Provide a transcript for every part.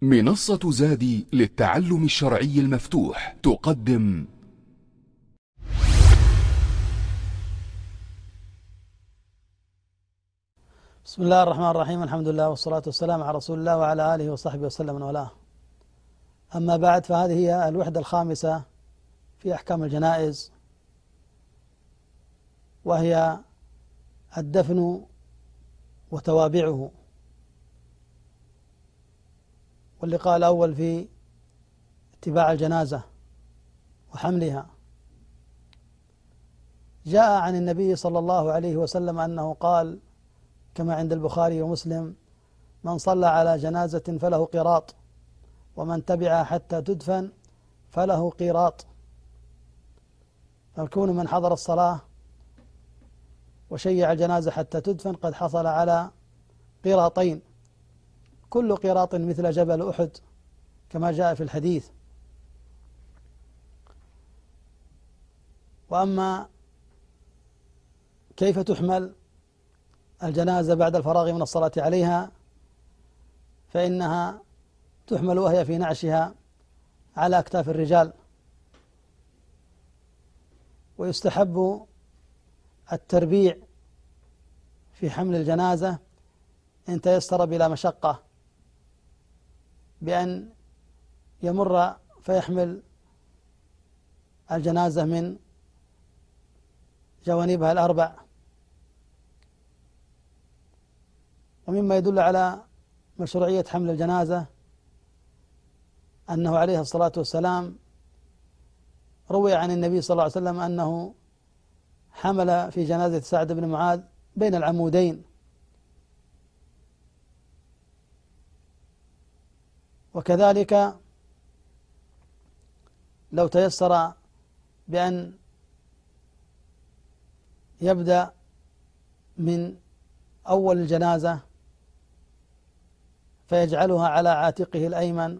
منصة زادي للتعلم الشرعي المفتوح تقدم بسم الله الرحمن الرحيم. الحمد لله والصلاة والسلام على رسول الله وعلى آله وصحبه وسلم من والاه. أما بعد، فهذه هي الوحدة الخامسة في أحكام الجنائز، وهي الدفن وتوابعه. واللقاء الأول في اتباع الجنازة وحملها. جاء عن النبي صلى الله عليه وسلم أنه قال كما عند البخاري ومسلم: من صلى على جنازة فله قيراط، ومن تبعها حتى تدفن فله قيراط. فكون من حضر الصلاة وشيع الجنازة حتى تدفن قد حصل على قيراطين، كل قيراط مثل جبل أحد كما جاء في الحديث. وأما كيف تحمل الجنازة بعد الفراغ من الصلاة عليها، فإنها تحمل وهي في نعشها على أكتاف الرجال، ويستحب التربيع في حمل الجنازة إن تيسر بلا مشقة، بأن يمر فيحمل الجنازة من جوانبها الأربع. ومما يدل على مشروعية حمل الجنازة أنه عليه الصلاة والسلام روي عن النبي صلى الله عليه وسلم أنه حمل في جنازة سعد بن معاذ بين العمودين. وكذلك لو تيسر بأن يبدأ من أول الجنازة فيجعلها على عاتقه الأيمن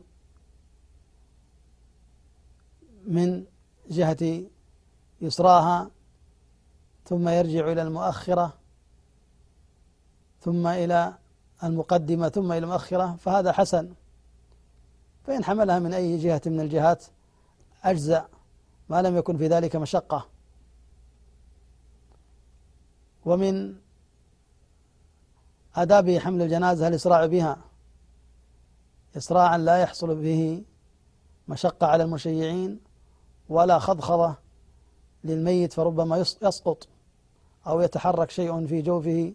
من جهة يسراها، ثم يرجع إلى المؤخرة، ثم إلى المقدمة، ثم إلى المؤخرة، فهذا حسن. فإن حملها من أي جهة من الجهات أجزأ، ما لم يكن في ذلك مشقة. ومن آداب حمل الجنازة الإسراع بها، إسراعا لا يحصل به مشقة على المشيعين ولا خضخضة للميت، فربما يسقط أو يتحرك شيء في جوفه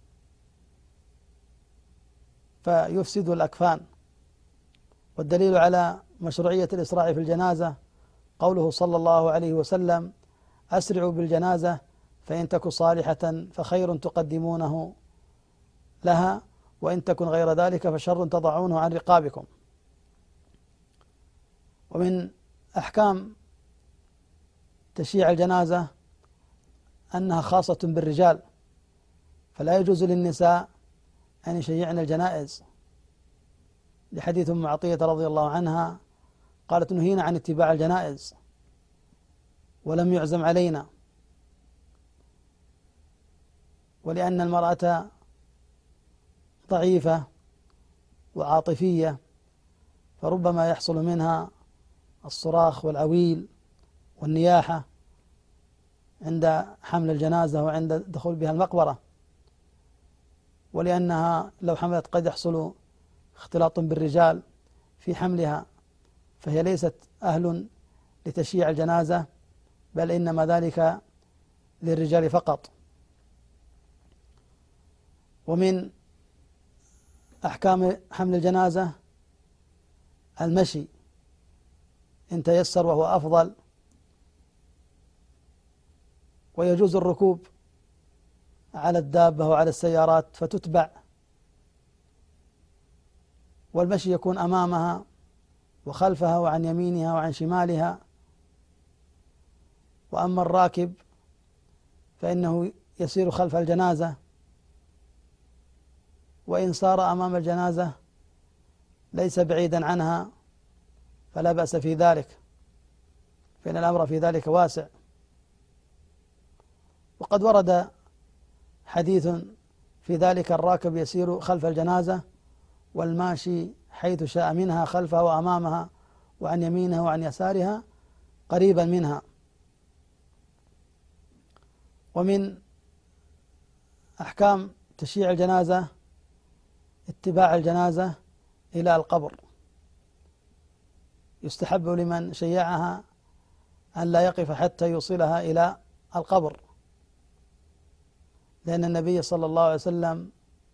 فيفسد الأكفان. والدليل على مشروعية الإسراع في الجنازة قوله صلى الله عليه وسلم: أسرعوا بالجنازة فإن تك صالحة فخير تقدمونه لها، وإن تكن غير ذلك فشر تضعونه عن رقابكم. ومن أحكام تشييع الجنازة أنها خاصة بالرجال، فلا يجوز للنساء أن يشيعن الجنائز، لحديث أم عطية رضي الله عنها قالت: نهينا عن اتباع الجنائز ولم يعزم علينا. ولأن المرأة ضعيفة وعاطفية، فربما يحصل منها الصراخ والعويل والنياحة عند حمل الجنازة وعند الدخول بها المقبرة. ولأنها لو حملت قد يحصل اختلاط بالرجال في حملها، فهي ليست أهل لتشييع الجنازة، بل إنما ذلك للرجال فقط. ومن أحكام حمل الجنازة المشي إن تيسر، وهو أفضل. ويجوز الركوب على الدابة وعلى السيارات فتتبع، والمشي يكون أمامها وخلفها وعن يمينها وعن شمالها. وأما الراكب فإنه يسير خلف الجنازة، وإن صار أمام الجنازة ليس بعيدا عنها فلا بأس في ذلك، فإن الأمر في ذلك واسع. وقد ورد حديث في ذلك: الراكب يسير خلف الجنازة والماشي حيث شاء منها خلفها وأمامها وعن يمينها وعن يسارها قريبا منها. ومن أحكام تشييع الجنازة اتباع الجنازة إلى القبر. يستحب لمن شيعها أن لا يقف حتى يوصلها إلى القبر، لأن النبي صلى الله عليه وسلم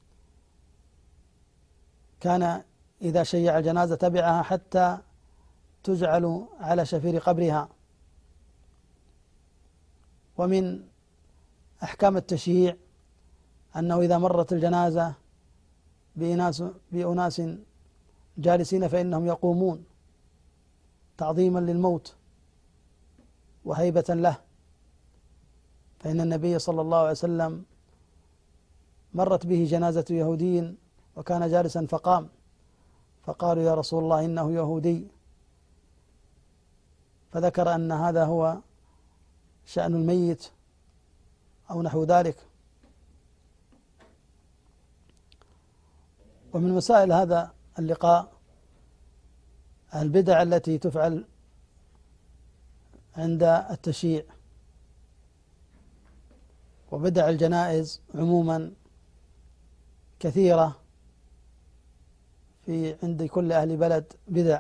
كان إذا شيع الجنازة تبعها حتى تجعل على شفير قبرها. ومن أحكام التشييع أنه إذا مرت الجنازة بأناس جالسين فإنهم يقومون تعظيما للموت وهيبة له، فإن النبي صلى الله عليه وسلم مرت به جنازة يهودي وكان جالسا فقام، فقالوا يا رسول الله إنه يهودي، فذكر أن هذا هو شأن الميت أو نحو ذلك. ومن مسائل هذا اللقاء البدع التي تفعل عند التشييع، وبدع الجنائز عموما كثيرة عند كل أهل بلد بدع.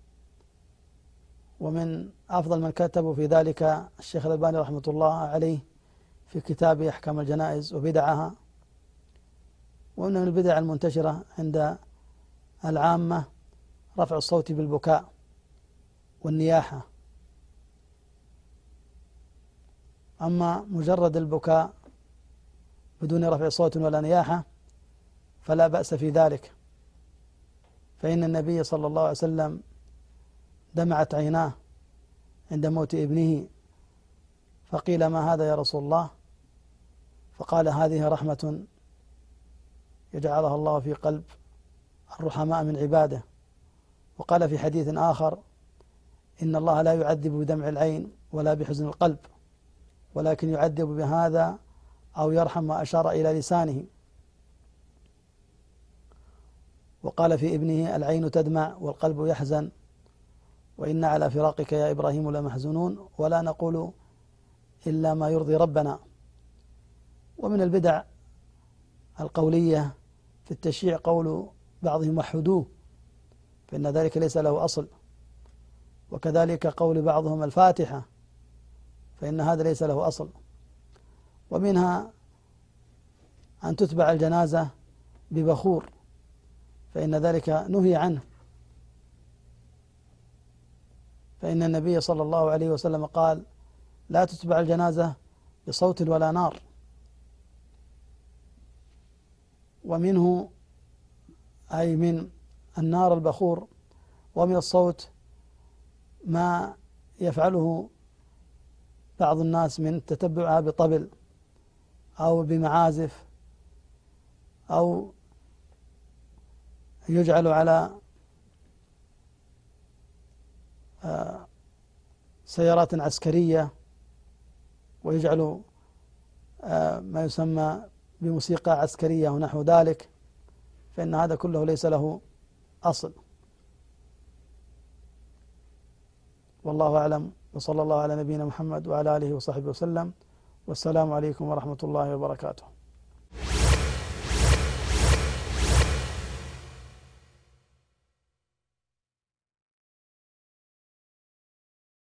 ومن أفضل من كتبوا في ذلك الشيخ الألباني رحمة الله عليه في كتابه أحكام الجنائز وبدعها. ومن البدع المنتشرة عند العامة رفع الصوت بالبكاء والنياحة. أما مجرد البكاء بدون رفع صوت ولا نياحة فلا بأس في ذلك، فإن النبي صلى الله عليه وسلم دمعت عيناه عند موت ابنه، فقيل ما هذا يا رسول الله؟ فقال هذه رحمة يجعلها الله في قلب الرحماء من عباده. وقال في حديث آخر إن الله لا يعذب بدمع العين ولا بحزن القلب، ولكن يعذب بهذا أو يرحم، وأشار إلى لسانه. وقال في ابنه العين تدمع والقلب يحزن، وإنا على فراقك يا إبراهيم لمحزونون ولا نقول إلا ما يرضي ربنا. ومن البدع القولية في التشييع قول بعضهم وحدوه، فإن ذلك ليس له أصل، وكذلك قول بعضهم الفاتحة، فإن هذا ليس له أصل. ومنها أن تتبع الجنازة ببخور، فإن ذلك نهي عنه، فإن النبي صلى الله عليه وسلم قال لا تتبع الجنازة بصوت ولا نار. ومنه أي من النار البخور، ومن الصوت ما يفعله بعض الناس من تتبعها بطبل أو بمعازف، أو يجعل على سيارات عسكرية ويجعل ما يسمى بموسيقى عسكرية ونحو ذلك، فإن هذا كله ليس له أصل. والله أعلم، وصلى الله على نبينا محمد وعلى آله وصحبه وسلم، والسلام عليكم ورحمة الله وبركاته.